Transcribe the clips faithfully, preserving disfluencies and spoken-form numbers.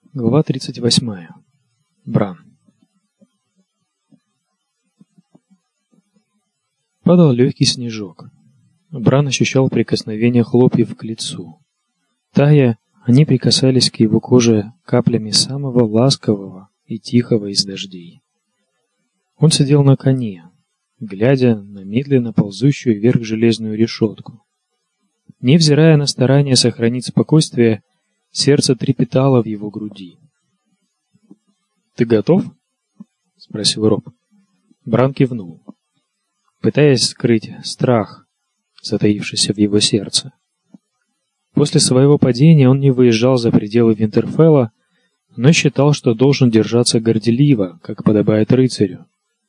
Глава тридцать восьмая. Бран. Падал легкий снежок. Бран ощущал прикосновение хлопьев к лицу. Тая, они прикасались к его коже каплями самого ласкового и тихого из дождей. Он сидел на коне, глядя на медленно ползущую вверх железную решетку. Невзирая на старания сохранить спокойствие, сердце трепетало в его груди. «Ты готов?» — спросил Роб. Бран кивнул, пытаясь скрыть страх, затаившийся в его сердце. После своего падения он не выезжал за пределы Винтерфелла, но считал, что должен держаться горделиво, как подобает рыцарю.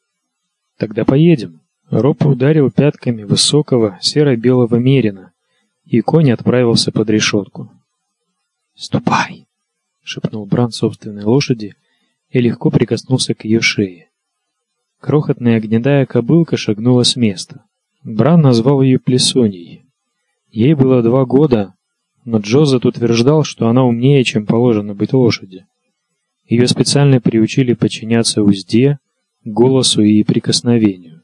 «Тогда поедем». Роб ударил пятками высокого серо-белого мерина, и конь отправился под решетку. «Ступай!» — шепнул Бран собственной лошади и легко прикоснулся к ее шее. Крохотная гнедая кобылка шагнула с места. Бран назвал ее Плесуней. Ей было два года, но Джозет утверждал, что она умнее, чем положено быть лошади. Ее специально приучили подчиняться узде, голосу и прикосновению.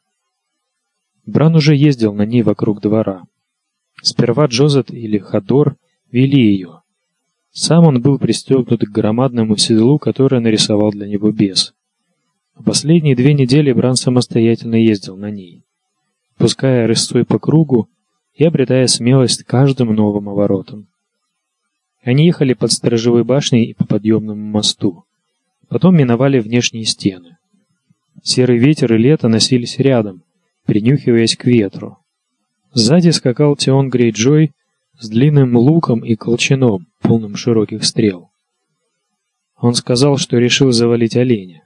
Бран уже ездил на ней вокруг двора. Сперва Джозет или Хадор вели ее. Сам он был пристегнут к громадному седлу, которое нарисовал для него бес. В последние две недели Бран самостоятельно ездил на ней, пуская рысцой по кругу и обретая смелость каждым новым оборотом. Они ехали под сторожевой башней и по подъемному мосту. Потом миновали внешние стены. Серый ветер и лето носились рядом, принюхиваясь к ветру. Сзади скакал Теон Грейджой с длинным луком и колчаном, полным широких стрел. Он сказал, что решил завалить оленя.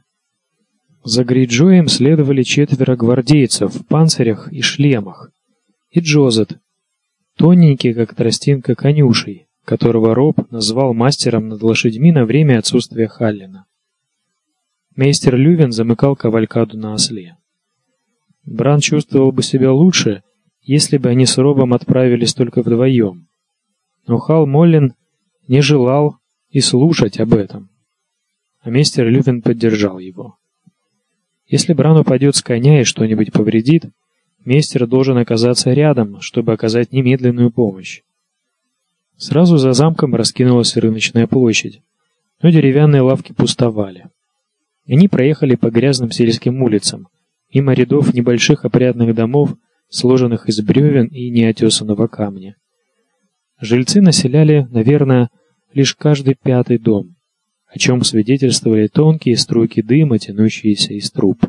За Грейджоем следовали четверо гвардейцев в панцирях и шлемах, и Джозет, тоненький, как тростинка конюшей, которого Роб назвал мастером над лошадьми на время отсутствия Халлина. Мейстер Лювен замыкал кавалькаду на осле. Бран чувствовал бы себя лучше, если бы они с Робом отправились только вдвоем. Но Хал Моллин не желал и слушать об этом. А мейстер Лювен поддержал его. Если Бран упадет с коня и что-нибудь повредит, мейстер должен оказаться рядом, чтобы оказать немедленную помощь. Сразу за замком раскинулась рыночная площадь, но деревянные лавки пустовали. Они проехали по грязным сельским улицам, мимо рядов небольших опрятных домов, сложенных из бревен и неотесанного камня. Жильцы населяли, наверное, лишь каждый пятый дом, о чем свидетельствовали тонкие струйки дыма, тянущиеся из труб.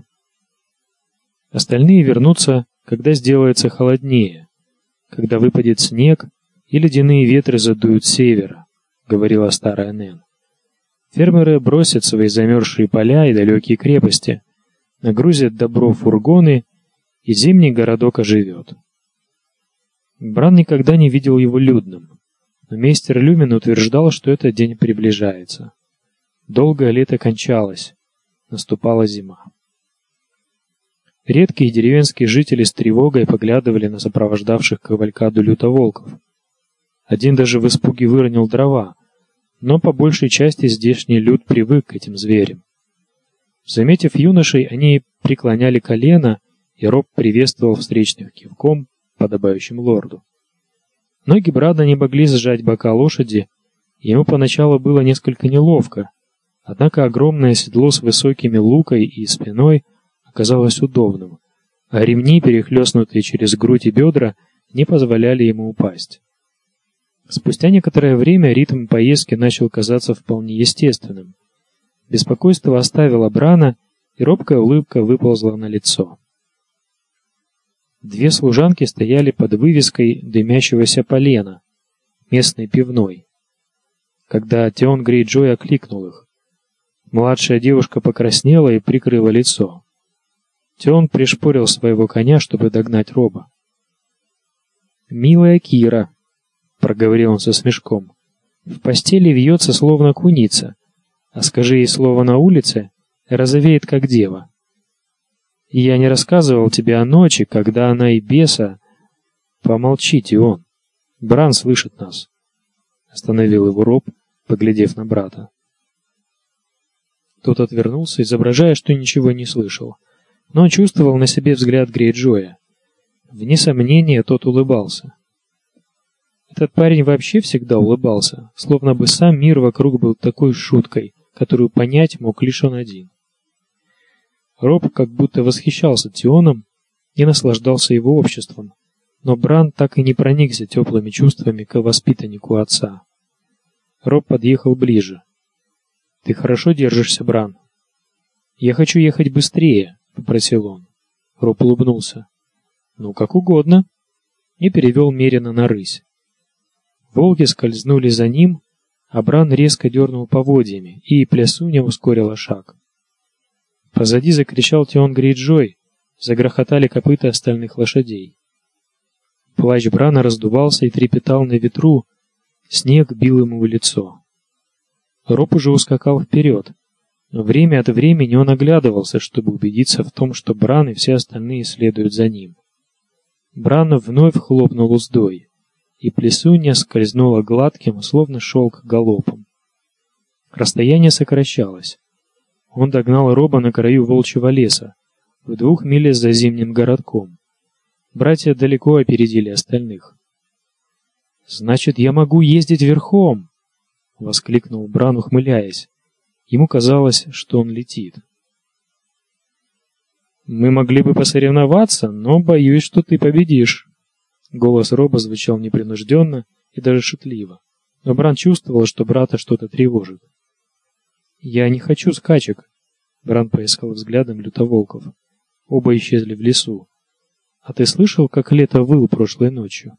Остальные вернутся, когда сделается холоднее, когда выпадет снег и ледяные ветры задуют с севера, говорила старая Нэн. Фермеры бросят свои замерзшие поля и далекие крепости, нагрузят добро в фургоны, и зимний городок оживет. Бран никогда не видел его людным, но мейстер Люмен утверждал, что этот день приближается. Долгое лето кончалось, наступала зима. Редкие деревенские жители с тревогой поглядывали на сопровождавших кавалькаду лютоволков. Один даже в испуге выронил дрова, но по большей части здешний люд привык к этим зверям. Заметив юношей, они преклоняли колено, и Роб приветствовал встречных кивком, подобающим лорду. Ноги Брана не могли сжать бока лошади, ему поначалу было несколько неловко, однако огромное седло с высокими лукой и спиной оказалось удобным, а ремни, перехлестнутые через грудь и бедра, не позволяли ему упасть. Спустя некоторое время ритм поездки начал казаться вполне естественным. Беспокойство оставило Брана, и робкая улыбка выползла на лицо. Две служанки стояли под вывеской дымящегося полена, местной пивной. Когда Теон Грейджой окликнул их, младшая девушка покраснела и прикрыла лицо. Теон пришпорил своего коня, чтобы догнать Роба. «Милая Кира», — проговорил он со смешком, — «в постели вьется, словно куница, а скажи ей слово на улице, розовеет, как дева. Я не рассказывал тебе о ночи, когда она и беса...» «Помолчите, он. Бран слышит нас», — остановил его Роб, поглядев на брата. Тот отвернулся, изображая, что ничего не слышал, но чувствовал на себе взгляд Грейджоя. Вне сомнения, тот улыбался. Этот парень вообще всегда улыбался, словно бы сам мир вокруг был такой шуткой, которую понять мог лишь он один. Роб как будто восхищался Тионом и наслаждался его обществом, но Бран так и не проникся теплыми чувствами к воспитаннику отца. Роб подъехал ближе. «Ты хорошо держишься, Бран?» «Я хочу ехать быстрее», — попросил он. Роб улыбнулся. «Ну, как угодно», и перевел меренно на рысь. Волки скользнули за ним, а Бран резко дернул поводьями, и Плясуня ускорила шаг. Позади закричал Тион Грейджой, загрохотали копыта остальных лошадей. Плащ Брана раздувался и трепетал на ветру, снег бил ему в лицо. Роб уже ускакал вперед, но время от времени он оглядывался, чтобы убедиться в том, что Бран и все остальные следуют за ним. Бран вновь хлопнул уздой, и Плесунья скользнула гладким, словно шелк, галопом. Расстояние сокращалось. Он догнал Роба на краю волчьего леса, в двух милях за зимним городком. Братья далеко опередили остальных. «Значит, я могу ездить верхом!» — воскликнул Бран, ухмыляясь. Ему казалось, что он летит. «Мы могли бы посоревноваться, но боюсь, что ты победишь». Голос Роба звучал непринужденно и даже шутливо, но Бран чувствовал, что брата что-то тревожит. «Я не хочу скачек», — Бран поискал взглядом лютоволков. Оба исчезли в лесу. «А ты слышал, как Лето выл прошлой ночью?»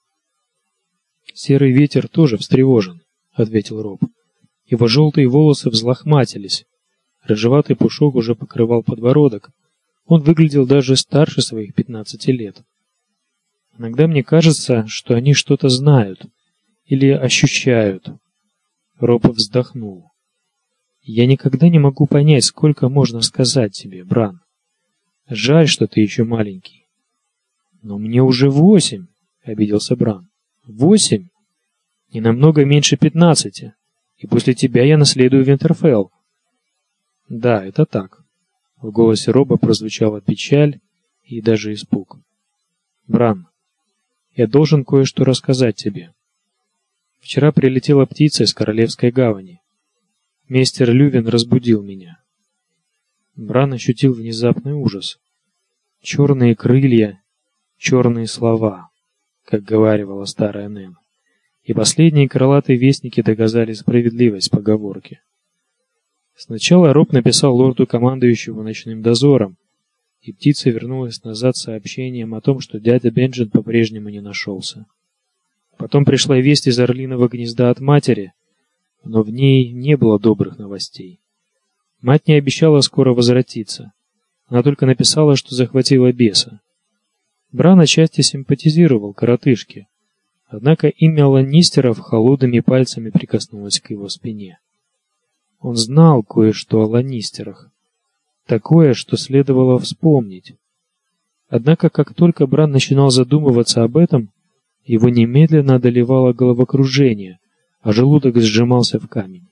«Серый ветер тоже встревожен», — ответил Роб. Его желтые волосы взлохматились. Рыжеватый пушок уже покрывал подбородок. Он выглядел даже старше своих пятнадцати лет. «Иногда мне кажется, что они что-то знают или ощущают». Роб вздохнул. «Я никогда не могу понять, сколько можно сказать тебе, Бран. Жаль, что ты еще маленький». «Но мне уже восемь», — обиделся Бран. «Восемь? Не намного меньше пятнадцати. И после тебя я наследую Винтерфелл». «Да, это так». В голосе Роба прозвучала печаль и даже испуг. «Бран, я должен кое-что рассказать тебе. Вчера прилетела птица из Королевской гавани. Мейстер Лювин разбудил меня». Бран ощутил внезапный ужас. Черные крылья, черные слова, как говаривала старая Нэн. И последние крылатые вестники доказали справедливость поговорки. Сначала Роб написал лорду-командующему ночным дозором, и птица вернулась назад с сообщением о том, что дядя Бенджин по-прежнему не нашелся. Потом пришла весть из орлиного гнезда от матери, но в ней не было добрых новостей. Мать не обещала скоро возвратиться. Она только написала, что захватила беса. Бран отчасти симпатизировал коротышке, однако имя Ланнистеров холодными пальцами прикоснулось к его спине. Он знал кое-что о Ланнистерах, такое, что следовало вспомнить. Однако, как только Бран начинал задумываться об этом, его немедленно одолевало головокружение, а желудок сжимался в камень.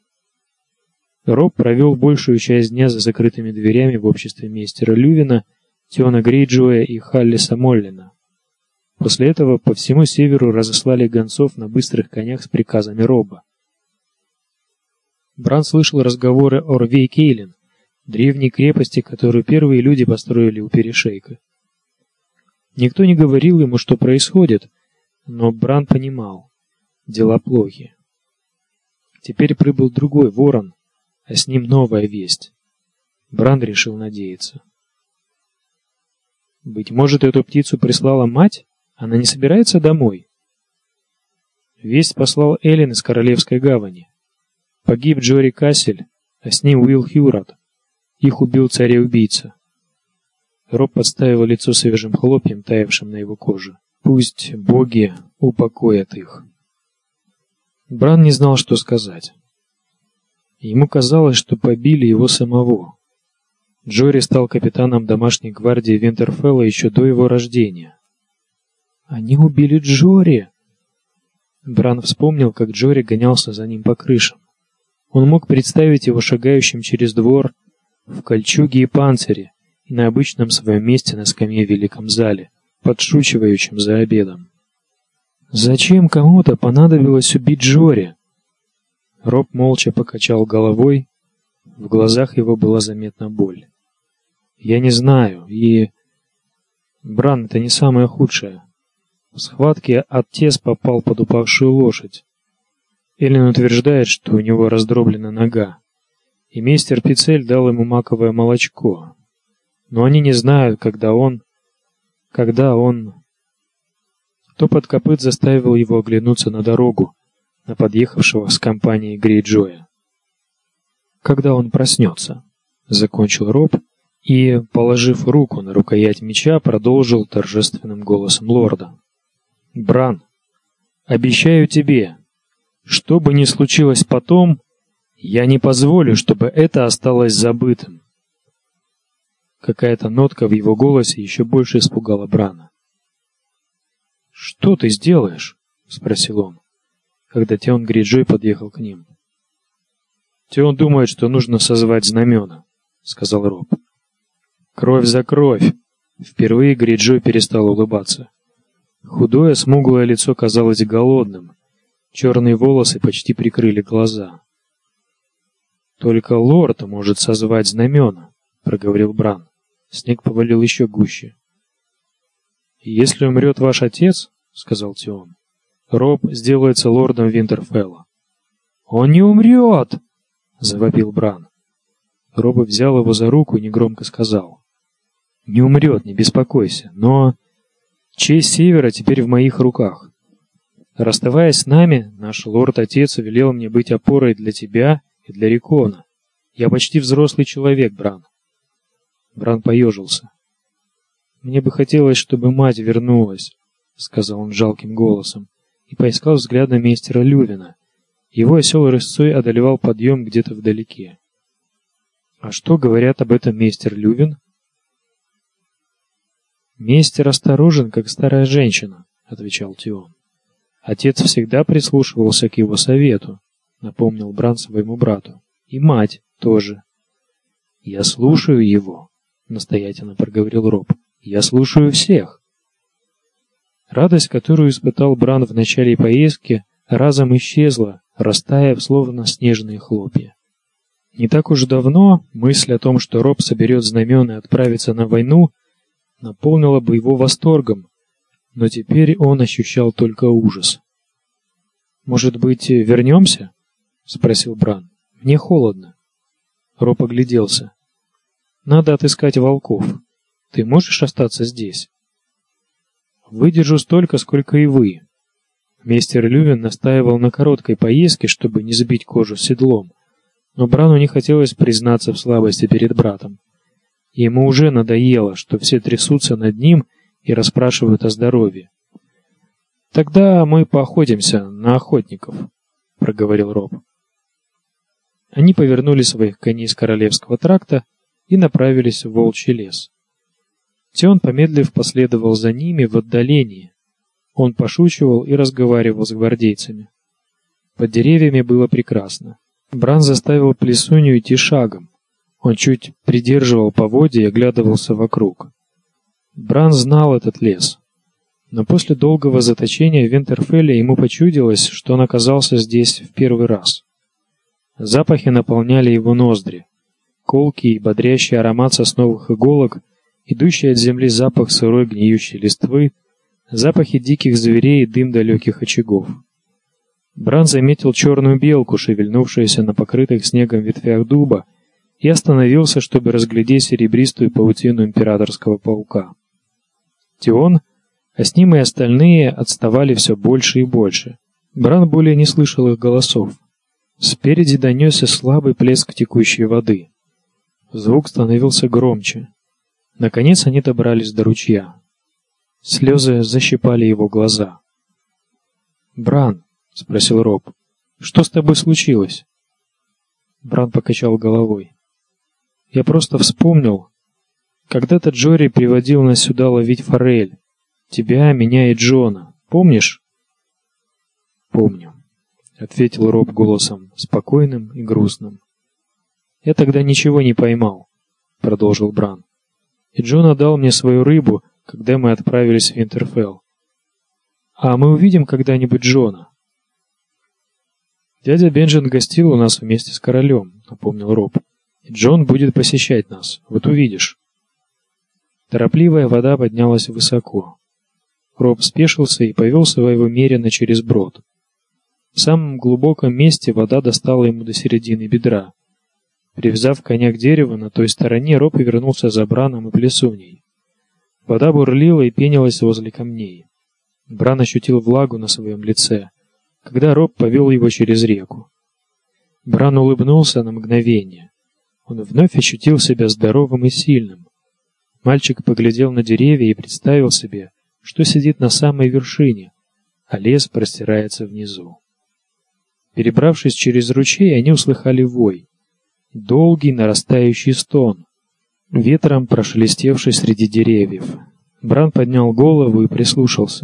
Роб провел большую часть дня за закрытыми дверями в обществе мейстера Лювина, Тиона Грейджоя и Халлиса Моллина. После этого по всему северу разослали гонцов на быстрых конях с приказами Роба. Бран слышал разговоры о Рвей-Кейлин, древней крепости, которую первые люди построили у перешейка. Никто не говорил ему, что происходит, но Бран понимал — дела плохи. Теперь прибыл другой ворон, а с ним новая весть. Бран решил надеяться. Быть может, эту птицу прислала мать? Она не собирается домой? Весть послал Эллен из Королевской гавани. Погиб Джори Кассель, а с ним Уилл Хьюрат. Их убил царь-убийца. Роб подставил лицо свежим хлопьем, таявшим на его коже. Пусть боги упокоят их. Бран не знал, что сказать. Ему казалось, что побили его самого. Джори стал капитаном домашней гвардии Винтерфелла еще до его рождения. Они убили Джори. Бран вспомнил, как Джори гонялся за ним по крышам. Он мог представить его шагающим через двор в кольчуге и панцире и на обычном своем месте на скамье в великом зале, подшучивающим за обедом. Зачем кому-то понадобилось убить Джори? Роб молча покачал головой, в глазах его была заметна боль. Я не знаю, и... Бран, это не самое худшее. В схватке отец попал под упавшую лошадь. Эллен утверждает, что у него раздроблена нога, и мистер Пицель дал ему маковое молочко. Но они не знают, когда он... Когда он... Топот копыт заставил его оглянуться на дорогу, на подъехавшего с компанией Грейджоя. Когда он проснется, закончил Роб и, положив руку на рукоять меча, продолжил торжественным голосом лорда. Бран, обещаю тебе, что бы ни случилось потом, я не позволю, чтобы это осталось забытым. Какая-то нотка в его голосе еще больше испугала Брана. «Что ты сделаешь?» — спросил он, когда Теон Грейджой подъехал к ним. «Теон думает, что нужно созвать знамена», — сказал Роб. «Кровь за кровь!» Впервые Грейджой перестал улыбаться. Худое, смуглое лицо казалось голодным. Черные волосы почти прикрыли глаза. «Только лорд может созвать знамена», — проговорил Бран. Снег повалил еще гуще. «Если умрет ваш отец, — сказал Теон, — Роб сделается лордом Винтерфелла». «Он не умрет!» — завопил Бран. Роб взял его за руку и негромко сказал. «Не умрет, не беспокойся, но честь Севера теперь в моих руках. Расставаясь с нами, наш лорд-отец велел мне быть опорой для тебя и для Рикона. Я почти взрослый человек, Бран». Бран поежился. «Мне бы хотелось, чтобы мать вернулась», — сказал он жалким голосом, и поискал взглядом мистера Лювина. Его осел рысцой одолевал подъем где-то вдалеке. «А что говорят об этом мистер Лювин?» «Мистер осторожен, как старая женщина», — отвечал Теон. «Отец всегда прислушивался к его совету», — напомнил Бран своему брату. «И мать тоже». «Я слушаю его», — настоятельно проговорил Роб. «Я слушаю всех». Радость, которую испытал Бран в начале поездки, разом исчезла, растаяв, словно снежные хлопья. Не так уж давно мысль о том, что Роб соберет знамена и отправится на войну, наполнила бы его восторгом, но теперь он ощущал только ужас. «Может быть, вернемся?» — спросил Бран. «Мне холодно». Роб огляделся. «Надо отыскать волков. Ты можешь остаться здесь?» «Выдержу столько, сколько и вы». Мистер Лювин настаивал на короткой поездке, чтобы не сбить кожу седлом, но Брану не хотелось признаться в слабости перед братом. Ему уже надоело, что все трясутся над ним и расспрашивают о здоровье. «Тогда мы поохотимся на охотников», — проговорил Роб. Они повернули своих коней с Королевского тракта и направились в Волчий лес. Теон, помедлив, последовал за ними в отдалении. Он пошучивал и разговаривал с гвардейцами. Под деревьями было прекрасно. Бран заставил Плесунью идти шагом. Он чуть придерживал поводья и оглядывался вокруг. Бран знал этот лес. Но после долгого заточения в Винтерфелле ему почудилось, что он оказался здесь в первый раз. Запахи наполняли его ноздри. Колкий и бодрящий аромат сосновых иголок, идущий от земли запах сырой гниющей листвы, запахи диких зверей и дым далеких очагов. Бран заметил черную белку, шевельнувшуюся на покрытых снегом ветвях дуба, и остановился, чтобы разглядеть серебристую паутину императорского паука. Теон, а с ним и остальные, отставали все больше и больше. Бран более не слышал их голосов. Спереди донесся слабый плеск текущей воды. Звук становился громче. Наконец они добрались до ручья. Слезы защипали его глаза. «Бран», — спросил Роб, — «что с тобой случилось?» Бран покачал головой. «Я просто вспомнил. Когда-то Джори приводил нас сюда ловить форель. Тебя, меня и Джона. Помнишь?» «Помню». ответил Роб голосом, спокойным и грустным. Я тогда ничего не поймал, продолжил Бран. И Джон отдал мне свою рыбу, когда мы отправились в Винтерфелл. А мы увидим когда-нибудь Джона. Дядя Бенджин гостил у нас вместе с королем, напомнил Роб. И Джон будет посещать нас. Вот увидишь. Торопливая вода поднялась высоко. Роб спешился и повел своего мерина через брод. В самом глубоком месте вода достала ему до середины бедра. Привязав коня к дереву на той стороне, Роб вернулся за Браном и Плесуней. Вода бурлила и пенилась возле камней. Бран ощутил влагу на своем лице, когда Роб повел его через реку. Бран улыбнулся на мгновение. Он вновь ощутил себя здоровым и сильным. Мальчик поглядел на деревья и представил себе, что сидит на самой вершине, а лес простирается внизу. Перебравшись через ручей, они услыхали вой. Долгий нарастающий стон, ветром прошелестевший среди деревьев. Бран поднял голову и прислушался.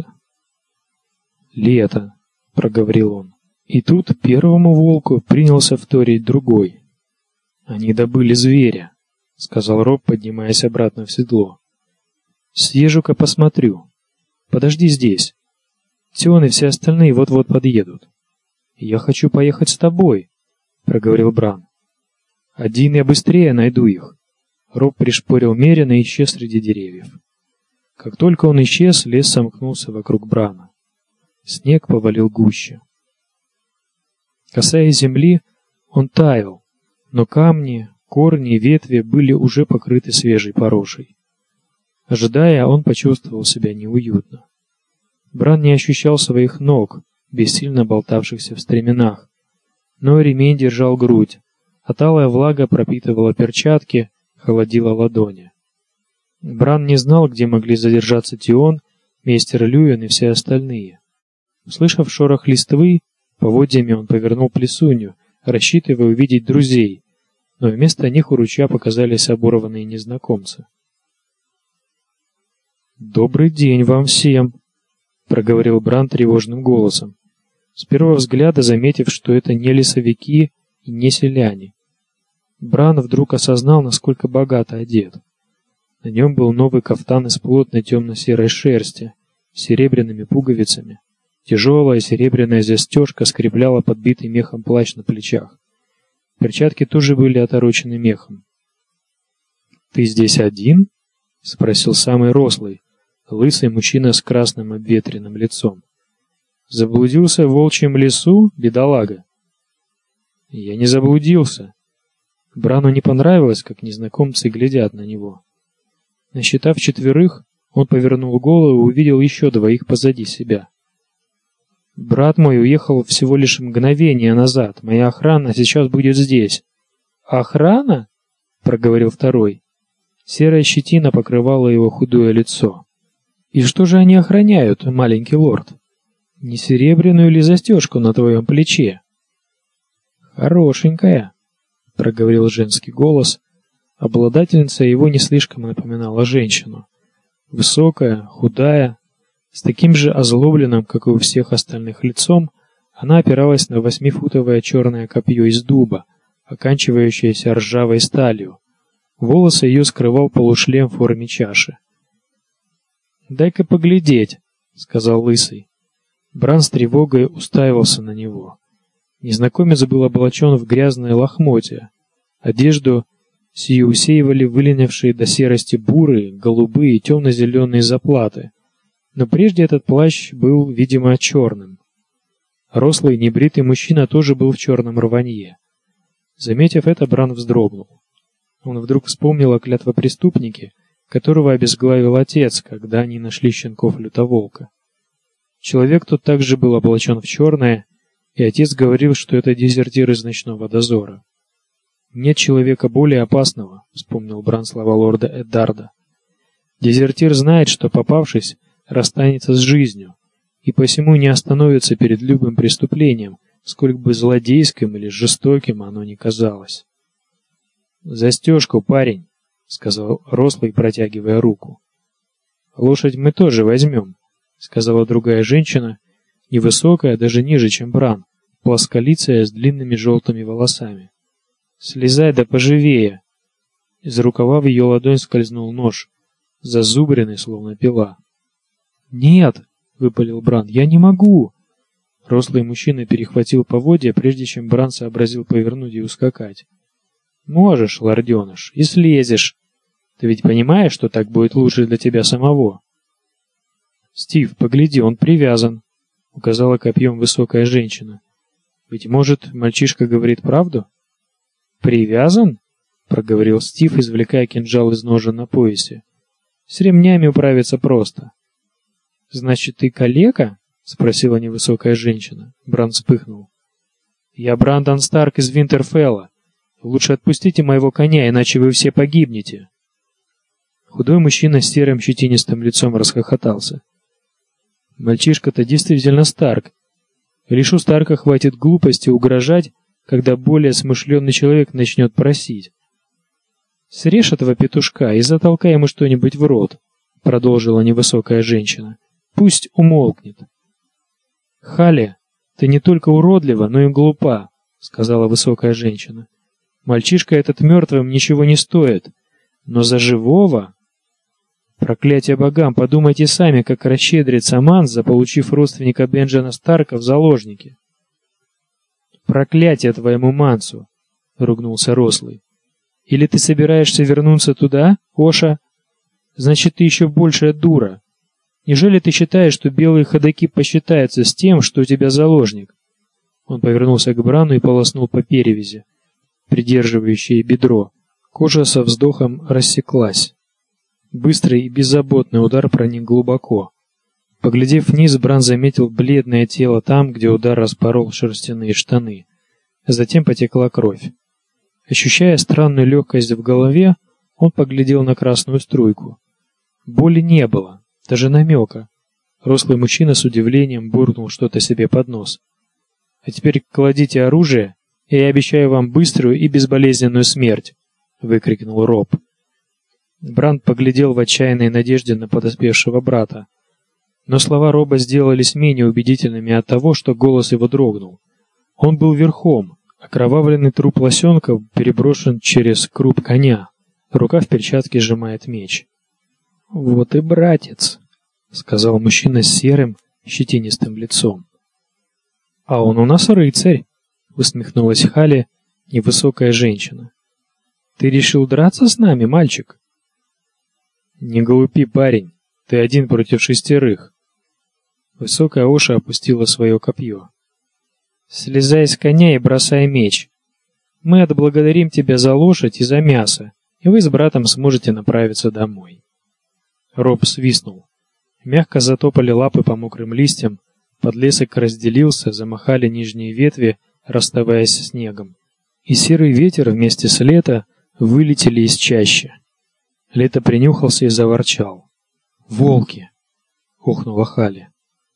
«Лето», — проговорил он. И тут первому волку принялся вторить другой. «Они добыли зверя», — сказал Роб, поднимаясь обратно в седло. «Съезжу-ка посмотрю. Подожди здесь. Тион и все остальные вот-вот подъедут». «Я хочу поехать с тобой», — проговорил Бран. «Один я быстрее найду их». Роб пришпорил мерина и исчез среди деревьев. Как только он исчез, лес сомкнулся вокруг Брана. Снег повалил гуще. Касаясь земли, он таял, но камни, корни и ветви были уже покрыты свежей порошей. Ожидая, он почувствовал себя неуютно. Бран не ощущал своих ног, бессильно болтавшихся в стременах, но ремень держал грудь, а талая влага пропитывала перчатки, холодила ладони. Бран не знал, где могли задержаться Тион, мейстер Люен и все остальные. Услышав шорох листвы, поводьями он повернул Плесунью, рассчитывая увидеть друзей, но вместо них у ручья показались оборванные незнакомцы. «Добрый день вам всем!» — проговорил Бран тревожным голосом, с первого взгляда заметив, что это не лесовики и не селяне. Бран вдруг осознал, насколько богато одет. На нем был новый кафтан из плотной темно-серой шерсти с серебряными пуговицами. Тяжелая серебряная застежка скрепляла подбитый мехом плащ на плечах. Перчатки тоже были оторочены мехом. «Ты здесь один?» — спросил самый рослый, лысый мужчина с красным обветренным лицом. «Заблудился в волчьем лесу, бедолага?» «Я не заблудился». Брану не понравилось, как незнакомцы глядят на него. Насчитав четверых, он повернул голову и увидел еще двоих позади себя. «Брат мой уехал всего лишь мгновение назад. Моя охрана сейчас будет здесь». «Охрана?» — проговорил второй. Серая щетина покрывала его худое лицо. «И что же они охраняют, маленький лорд? Не серебряную ли застежку на твоем плече?» «Хорошенькая», — проговорил женский голос. Обладательница его не слишком напоминала женщину. Высокая, худая, с таким же озлобленным, как и у всех остальных лицом, она опиралась на восьмифутовое черное копье из дуба, оканчивающееся ржавой сталью. Волосы ее скрывал полушлем в форме чаши. «Дай-ка поглядеть», — сказал лысый. Бран с тревогой уставился на него. Незнакомец был облачен в грязное лохмотья. Одежду сию усеивали выленившие до серости бурые, голубые и темно-зеленые заплаты. Но прежде этот плащ был, видимо, черным. Рослый, небритый мужчина тоже был в черном рванье. Заметив это, Бран вздрогнул. Он вдруг вспомнил о клятвопреступнике, которого обезглавил отец, когда они нашли щенков лютоволка. Человек тот также был облачен в черное, и отец говорил, что это дезертир из ночного дозора. «Нет человека более опасного», — вспомнил Бран слова лорда Эддарда. «Дезертир знает, что, попавшись, расстанется с жизнью, и посему не остановится перед любым преступлением, сколько бы злодейским или жестоким оно ни казалось». «Застежку, парень», — сказал рослый, протягивая руку. «Лошадь мы тоже возьмем», — сказала другая женщина, невысокая, даже ниже, чем Бран, плосколицая с длинными желтыми волосами. «Слезай да поживее!» Из рукава в ее ладонь скользнул нож, зазубренный, словно пила. «Нет!» — выпалил Бран. «Я не могу!» Рослый мужчина перехватил поводья, прежде чем Бран сообразил повернуть и ускакать. «Можешь, лорденыш, и слезешь. Ты ведь понимаешь, что так будет лучше для тебя самого?» «Стив, погляди, он привязан», — указала копьем высокая женщина. «Быть может, мальчишка говорит правду?» «Привязан?» — проговорил Стив, извлекая кинжал из ножен на поясе. «С ремнями управиться просто». «Значит, ты калека?» — спросила невысокая женщина. Бран вспыхнул. «Я Брандон Старк из Винтерфелла. Лучше отпустите моего коня, иначе вы все погибнете». Худой мужчина с серым щетинистым лицом расхохотался. «Мальчишка-то действительно Старк. Лишь у Старка хватит глупости угрожать, когда более смышленый человек начнет просить. Срежь этого петушка и затолкай ему что-нибудь в рот», — продолжила невысокая женщина. «Пусть умолкнет». «Халли, ты не только уродлива, но и глупа», — сказала высокая женщина. «Мальчишка этот мертвым ничего не стоит, но за живого...» «Проклятие богам, подумайте сами, как расщедрится Манс, заполучив родственника Бенджана Старка в заложники». «Проклятие твоему Мансу!» — ругнулся Рослый. «Или ты собираешься вернуться туда, Оша? Значит, ты еще большая дура. Неужели ты считаешь, что белые ходаки посчитаются с тем, что у тебя заложник?» Он повернулся к Брану и полоснул по перевязи, придерживающей бедро. Кожа со вздохом рассеклась. Быстрый и беззаботный удар проник глубоко. Поглядев вниз, Бран заметил бледное тело там, где удар распорол шерстяные штаны. Затем потекла кровь. Ощущая странную легкость в голове, он поглядел на красную струйку. Боли не было, даже намека. Рослый мужчина с удивлением буркнул что-то себе под нос. «А теперь кладите оружие, и я обещаю вам быструю и безболезненную смерть!» — выкрикнул Роб. Бранд поглядел в отчаянной надежде на подоспевшего брата. Но слова Роба сделались менее убедительными от того, что голос его дрогнул. Он был верхом, окровавленный труп лосенка переброшен через круп коня. Рука в перчатке сжимает меч. «Вот и братец», — сказал мужчина с серым, щетинистым лицом. «А он у нас рыцарь», — усмехнулась Халли, невысокая женщина. «Ты решил драться с нами, мальчик?» «Не глупи, парень, ты один против шестерых». Высокая Оша опустила свое копье. «Слезай с коня и бросай меч. Мы отблагодарим тебя за лошадь и за мясо, и вы с братом сможете направиться домой». Роб свистнул. Мягко затопали лапы по мокрым листьям, подлесок разделился, замахали нижние ветви, расставаясь с снегом. И серый ветер вместе с лето вылетели из чащи. Лето принюхался и заворчал. «Волки!» — охнула Халли.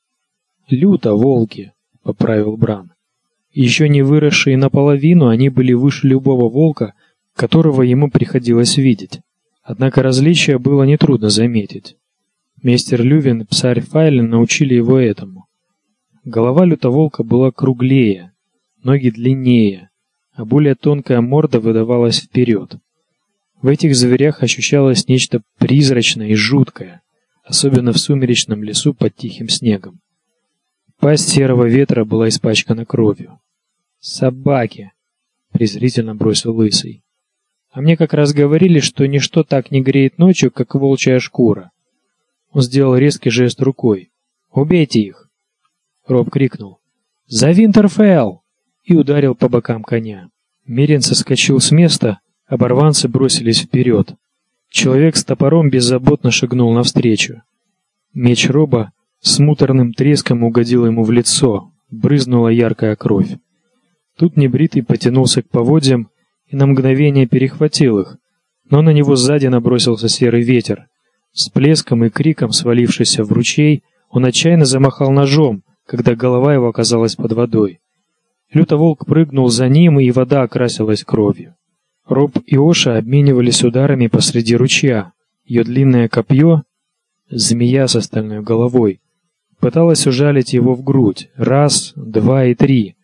«Люто волки!» — поправил Бран. Еще не выросшие наполовину, они были выше любого волка, которого ему приходилось видеть. Однако различие было нетрудно заметить. Мистер Лювин и псарь Файлен научили его этому. Голова лютоволка была круглее, ноги длиннее, а более тонкая морда выдавалась вперед. В этих зверях ощущалось нечто призрачное и жуткое, особенно в сумеречном лесу под тихим снегом. Пасть серого ветра была испачкана кровью. «Собаки!» — презрительно бросил Лысый. «А мне как раз говорили, что ничто так не греет ночью, как волчья шкура». Он сделал резкий жест рукой. «Убейте их!» Роб крикнул. «За Винтерфелл!» и ударил по бокам коня. Мерин соскочил с места, оборванцы бросились вперед. Человек с топором беззаботно шагнул навстречу. Меч Роба с муторным треском угодил ему в лицо, брызнула яркая кровь. Тут небритый потянулся к поводьям и на мгновение перехватил их, но на него сзади набросился серый ветер. С плеском и криком, свалившийся в ручей, он отчаянно замахал ножом, когда голова его оказалась под водой. Лютоволк прыгнул за ним, и вода окрасилась кровью. Роб и Оша обменивались ударами посреди ручья. Ее длинное копье, змея с остальной головой, пыталась ужалить его в грудь. Раз, два и три.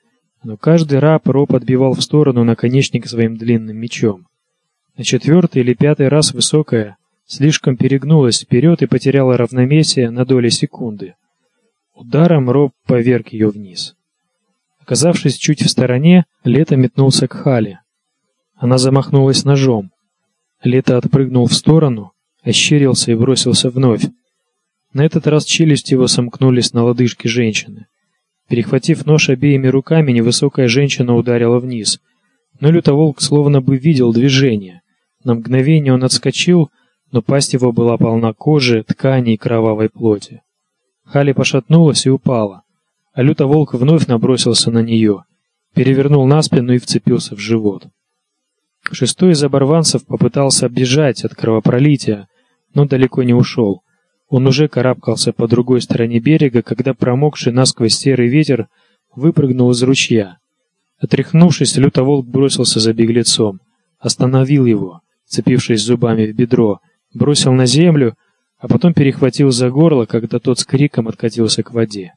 Но каждый раб Роб отбивал в сторону наконечник своим длинным мечом. На четвертый или пятый раз высокая слишком перегнулась вперед и потеряла равновесие на доли секунды. Ударом Роб поверг ее вниз. Оказавшись чуть в стороне, Лето метнулся к Хале. Она замахнулась ножом. Лето отпрыгнул в сторону, ощерился и бросился вновь. На этот раз челюсти его сомкнулись на лодыжке женщины. Перехватив нож обеими руками, невысокая женщина ударила вниз. Но лютоволк словно бы видел движение. На мгновение он отскочил, но пасть его была полна кожи, ткани и кровавой плоти. Хали пошатнулась и упала, а лютоволк вновь набросился на нее, перевернул на спину и вцепился в живот. Шестой из оборванцев попытался бежать от кровопролития, но далеко не ушел. Он уже карабкался по другой стороне берега, когда промокший насквозь серый ветер выпрыгнул из ручья. Отряхнувшись, лютоволк бросился за беглецом, остановил его, цепившись зубами в бедро, бросил на землю, а потом перехватил за горло, когда тот с криком откатился к воде.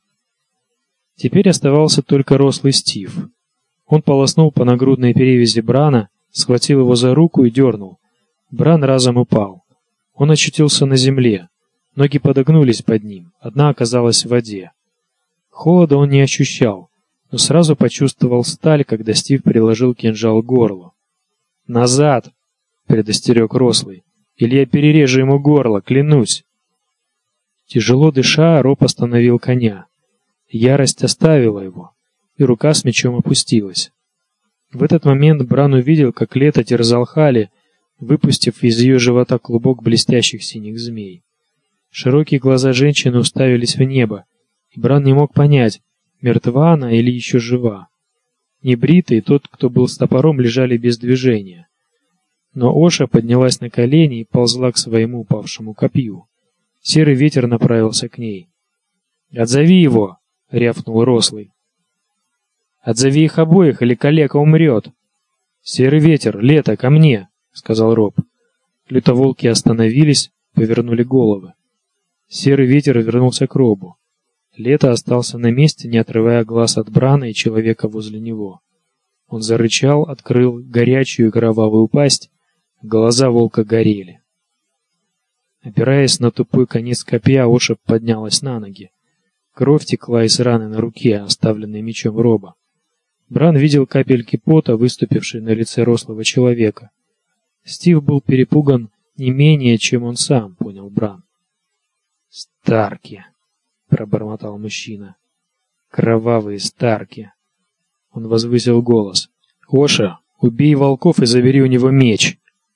Теперь оставался только рослый Стив. Он полоснул по нагрудной перевязи Брана, схватил его за руку и дернул. Бран разом упал. Он очутился на земле. Ноги подогнулись под ним, одна оказалась в воде. Холода он не ощущал, но сразу почувствовал сталь, когда Стив приложил кинжал к горлу. «Назад!» — предостерег рослый. «Или я перережу ему горло, клянусь!» Тяжело дыша, Роб остановил коня. Ярость оставила его, и рука с мечом опустилась. В этот момент Бран увидел, как Лето терзал Хали, выпустив из ее живота клубок блестящих синих змей. Широкие глаза женщины уставились в небо, и Бран не мог понять, мертва она или еще жива. Небритый и тот, кто был с топором, лежали без движения. Но Оша поднялась на колени и ползла к своему упавшему копью. Серый ветер направился к ней. «Отзови его!» — рявкнул рослый. «Отзови их обоих, или калека умрет!» «Серый ветер, Лето, ко мне!» — сказал Роб. Лютоволки остановились, повернули головы. Серый ветер вернулся к Робу. Лето остался на месте, не отрывая глаз от Брана и человека возле него. Он зарычал, открыл горячую и кровавую пасть, глаза волка горели. Опираясь на тупой конец копья, Оша поднялась на ноги. Кровь текла из раны на руке, оставленной мечом Роба. Бран видел капельки пота, выступившие на лице рослого человека. Стив был перепуган не менее, чем он сам, понял Бран. «Старки!» — пробормотал мужчина. «Кровавые Старки!» Он возвысил голос. «Оша, убей волков и забери у него меч!»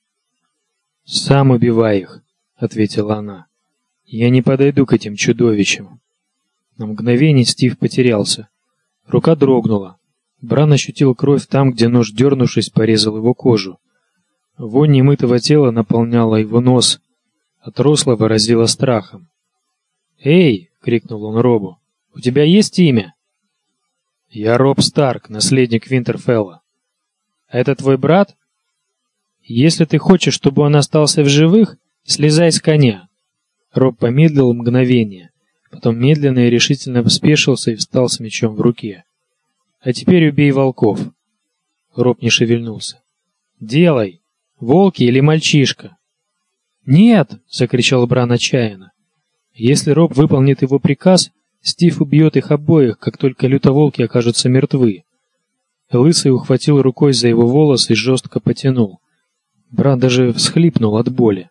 «Сам убивай их!» — ответила она. «Я не подойду к этим чудовищам!» На мгновение Стив потерялся. Рука дрогнула. Бран ощутил кровь там, где нож, дернувшись, порезал его кожу. Вонь немытого тела наполняла его нос. От рослого разило страхом. «Эй!» — крикнул он Робу. «У тебя есть имя?» «Я Роб Старк, наследник Винтерфелла». «А это твой брат?» «Если ты хочешь, чтобы он остался в живых, слезай с коня». Роб помедлил мгновение, потом медленно и решительно спешился и встал с мечом в руке. «А теперь убей волков». Роб не шевельнулся. «Делай! Волки или мальчишка?» «Нет!» — закричал Бран отчаянно. Если Роб выполнит его приказ, Стив убьет их обоих, как только лютоволки окажутся мертвы. Лысый ухватил рукой за его волосы и жестко потянул. Бран даже всхлипнул от боли.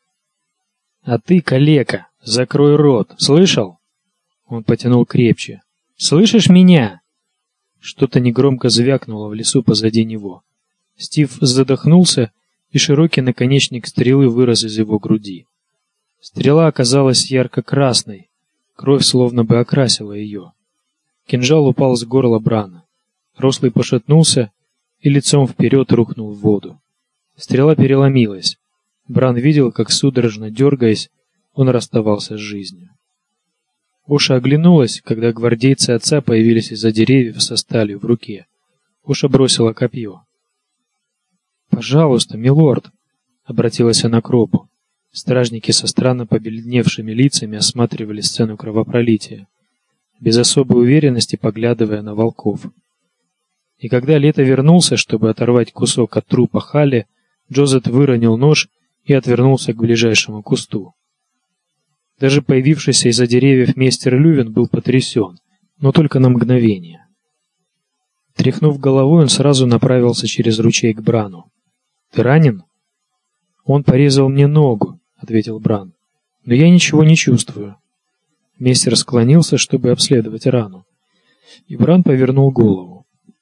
«А ты, калека, закрой рот, слышал?» Он потянул крепче. «Слышишь меня?» Что-то негромко звякнуло в лесу позади него. Стив задохнулся, и широкий наконечник стрелы вырос из его груди. Стрела оказалась ярко-красной, кровь словно бы окрасила ее. Кинжал упал с горла Брана. Рослый пошатнулся и лицом вперед рухнул в воду. Стрела переломилась. Бран видел, как, судорожно дергаясь, он расставался с жизнью. Оша оглянулась, когда гвардейцы отца появились из-за деревьев со сталью в руке. Оша бросила копье. «Пожалуйста, милорд», — обратилась она к Робу. Стражники со странно побледневшими лицами осматривали сцену кровопролития, без особой уверенности поглядывая на волков. И когда Лето вернулся, чтобы оторвать кусок от трупа Халли, Джозеф выронил нож и отвернулся к ближайшему кусту. Даже появившийся из-за деревьев мистер Лювин был потрясен, но только на мгновение. Тряхнув головой, он сразу направился через ручей к Брану. «Ты ранен?» «Он порезал мне ногу», — ответил Бран. «Но я ничего не чувствую». Мистер склонился, чтобы обследовать рану. И Бран повернул голову.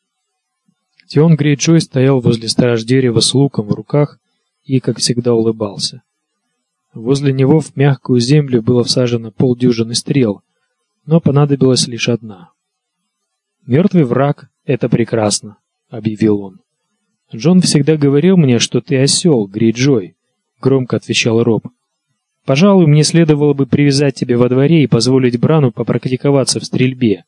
Тион Грейджой стоял возле страж дерева с луком в руках и, как всегда, улыбался. Возле него в мягкую землю было всажено полдюжины стрел, но понадобилась лишь одна. «Мертвый враг — это прекрасно», — объявил он. «Джон всегда говорил мне, что ты осел, Грейджой», — громко отвечал Роб. «Пожалуй, мне следовало бы привязать тебя во дворе и позволить Брану попрактиковаться в стрельбе.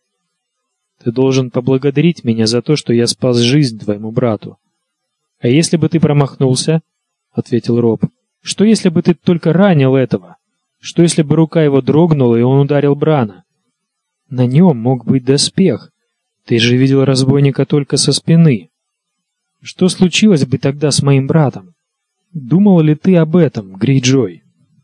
Ты должен поблагодарить меня за то, что я спас жизнь твоему брату». «А если бы ты промахнулся?» — ответил Роб. «Что если бы ты только ранил этого? Что если бы рука его дрогнула, и он ударил Брана? На нем мог быть доспех. Ты же видел разбойника только со спины. Что случилось бы тогда с моим братом? Думал ли ты об этом, Грейджой?»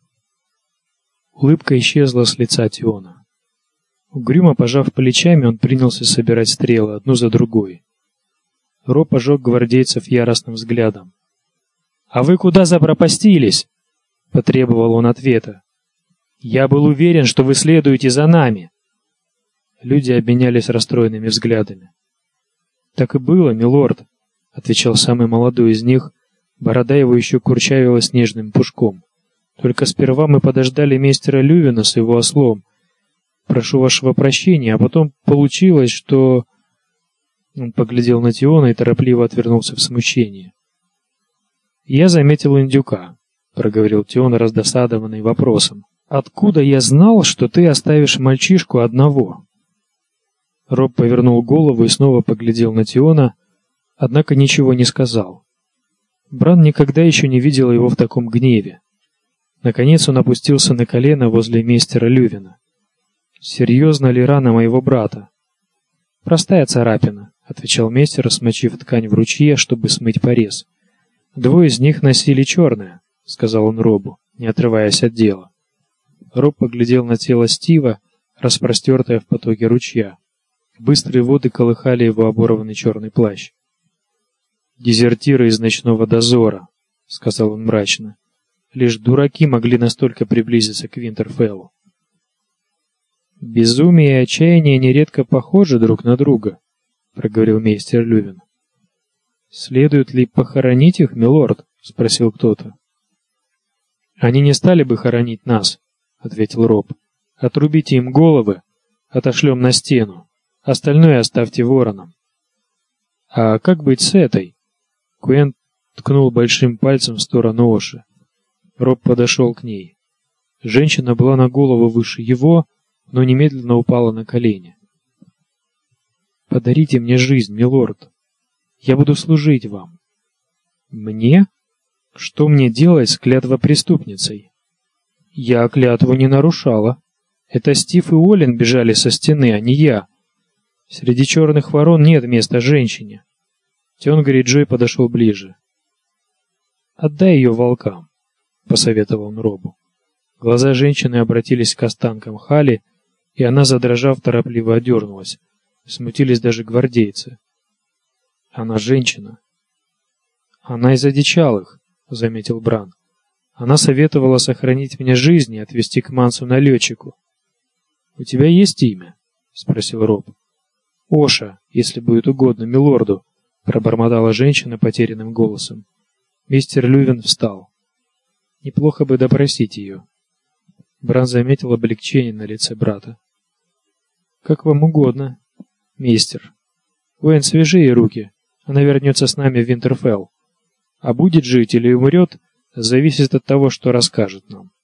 Улыбка исчезла с лица Тиона. Угрюмо пожав плечами, он принялся собирать стрелы одну за другой. Роб ожег гвардейцев яростным взглядом. «А вы куда запропастились?» — потребовал он ответа. «Я был уверен, что вы следуете за нами». Люди обменялись расстроенными взглядами. «Так и было, милорд», — отвечал самый молодой из них. Борода его еще курчавила снежным пушком. «Только сперва мы подождали мистера Лювина с его ослом. Прошу вашего прощения, а потом получилось, что...» Он поглядел на Тиона и торопливо отвернулся в смущении. «Я заметил индюка», — проговорил Тион, раздосадованный вопросом. «Откуда я знал, что ты оставишь мальчишку одного?» Роб повернул голову и снова поглядел на Тиона, однако ничего не сказал. Бран никогда еще не видел его в таком гневе. Наконец он опустился на колено возле мистера Лювина. «Серьезно ли рана моего брата?» «Простая царапина», — отвечал мистер, смочив ткань в ручье, чтобы смыть порез. «Двое из них носили черное», — сказал он Робу, не отрываясь от дела. Роб поглядел на тело Стива, распростертое в потоке ручья. Быстрые воды колыхали его оборванный черный плащ. «Дезертиры из ночного дозора», — сказал он мрачно. «Лишь дураки могли настолько приблизиться к Винтерфеллу». «Безумие и отчаяние нередко похожи друг на друга», — проговорил мейстер Лювин. «Следует ли похоронить их, милорд?» — спросил кто-то. «Они не стали бы хоронить нас», — ответил Роб. «Отрубите им головы, отошлем на стену. Остальное оставьте воронам». «А как быть с этой?» Куэн ткнул большим пальцем в сторону Оши. Роб подошел к ней. Женщина была на голову выше его, но немедленно упала на колени. «Подарите мне жизнь, милорд. Я буду служить вам». «Мне? Что мне делать с клятвопреступницей?» «Я клятву не нарушала. Это Стив и Олин бежали со стены, а не я. Среди черных ворон нет места женщине». Тион Грейджой подошел ближе. «Отдай ее волкам», — посоветовал он Робу. Глаза женщины обратились к останкам Халли, и она, задрожав, торопливо одернулась. Смутились даже гвардейцы. «Она женщина». «Она из одичалых», — заметил Бран. «Она советовала сохранить мне жизнь и отвезти к Мансу-налетчику». «У тебя есть имя?» — спросил Роб. «Оша, если будет угодно милорду», — пробормотала женщина потерянным голосом. Мистер Лювин встал. «Неплохо бы допросить ее». Бран заметил облегчение на лице брата. «Как вам угодно, мистер. Уэйн, свяжи ей руки. Она вернется с нами в Винтерфелл. А будет жить или умрет, зависит от того, что расскажет нам».